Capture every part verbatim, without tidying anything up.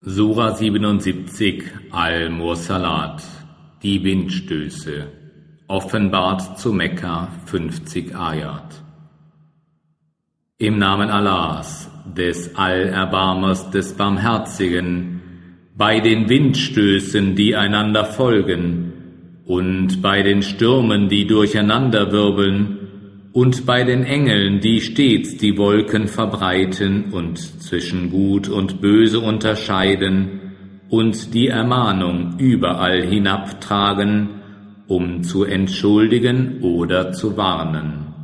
Sura siebenundsiebzig Al-Mursalat, die Windstöße, offenbart zu Mekka, fünfzig Ayat. Im Namen Allahs, des Allerbarmers, des Barmherzigen, bei den Windstößen, die einander folgen, und bei den Stürmen, die durcheinanderwirbeln, und bei den Engeln, die stets die Wolken verbreiten und zwischen Gut und Böse unterscheiden und die Ermahnung überall hinabtragen, um zu entschuldigen oder zu warnen.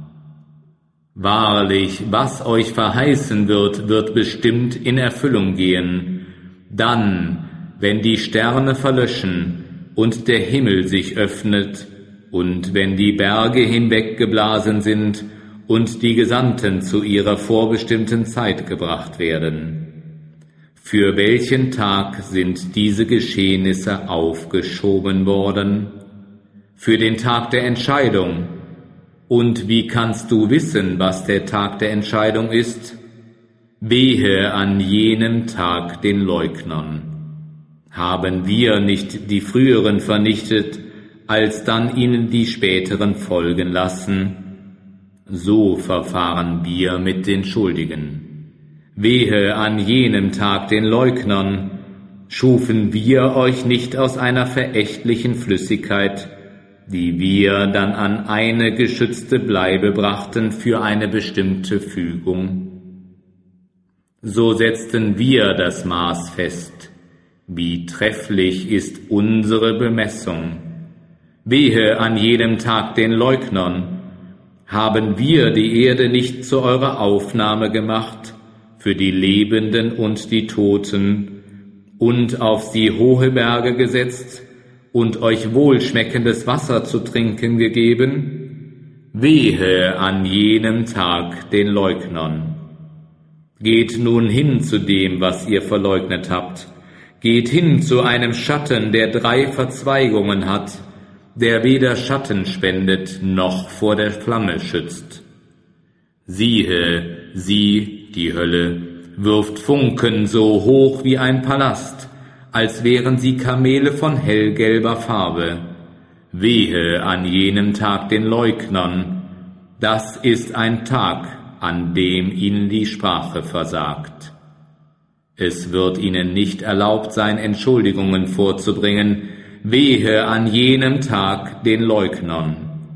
Wahrlich, was euch verheißen wird, wird bestimmt in Erfüllung gehen, dann, wenn die Sterne verlöschen und der Himmel sich öffnet, und wenn die Berge hinweggeblasen sind und die Gesandten zu ihrer vorbestimmten Zeit gebracht werden. Für welchen Tag sind diese Geschehnisse aufgeschoben worden? Für den Tag der Entscheidung. Und wie kannst du wissen, was der Tag der Entscheidung ist? Wehe an jenem Tag den Leugnern. Haben wir nicht die früheren vernichtet, als dann ihnen die späteren folgen lassen? So verfahren wir mit den Schuldigen. Wehe an jenem Tag den Leugnern. Schufen wir euch nicht aus einer verächtlichen Flüssigkeit, die wir dann an eine geschützte Bleibe brachten für eine bestimmte Fügung? So setzten wir das Maß fest. Wie trefflich ist unsere Bemessung. Wehe an jedem Tag den Leugnern. Haben wir die Erde nicht zu eurer Aufnahme gemacht, für die Lebenden und die Toten, und auf sie hohe Berge gesetzt und euch wohlschmeckendes Wasser zu trinken gegeben? Wehe an jenem Tag den Leugnern. Geht nun hin zu dem, was ihr verleugnet habt. Geht hin zu einem Schatten, der drei Verzweigungen hat, der weder Schatten spendet noch vor der Flamme schützt. Siehe, sie, die Hölle, wirft Funken so hoch wie ein Palast, als wären sie Kamele von hellgelber Farbe. Wehe an jenem Tag den Leugnern, das ist ein Tag, an dem ihnen die Sprache versagt. Es wird ihnen nicht erlaubt sein, Entschuldigungen vorzubringen. Wehe an jenem Tag den Leugnern.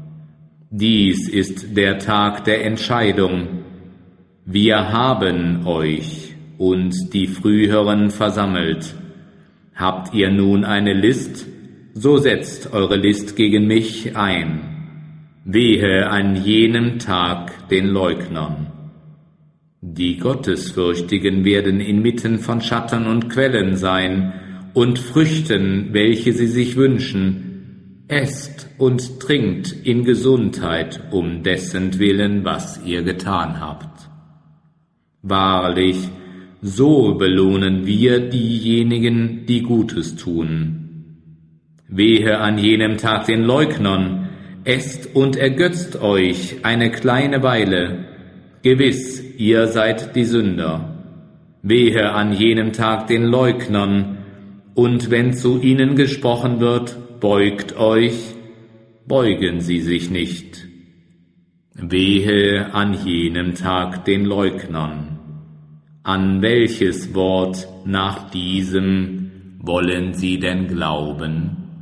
Dies ist der Tag der Entscheidung. Wir haben euch und die Früheren versammelt. Habt ihr nun eine List, so setzt eure List gegen mich ein. Wehe an jenem Tag den Leugnern. Die Gottesfürchtigen werden inmitten von Schatten und Quellen sein, und Früchten, welche sie sich wünschen. Esst und trinkt in Gesundheit um dessen Willen, was ihr getan habt. Wahrlich, so belohnen wir diejenigen, die Gutes tun. Wehe an jenem Tag den Leugnern, esst und ergötzt euch eine kleine Weile. Gewiss, ihr seid die Sünder. Wehe an jenem Tag den Leugnern, und wenn zu ihnen gesprochen wird, beugt euch, beugen sie sich nicht. Wehe an jenem Tag den Leugnern. An welches Wort nach diesem wollen sie denn glauben?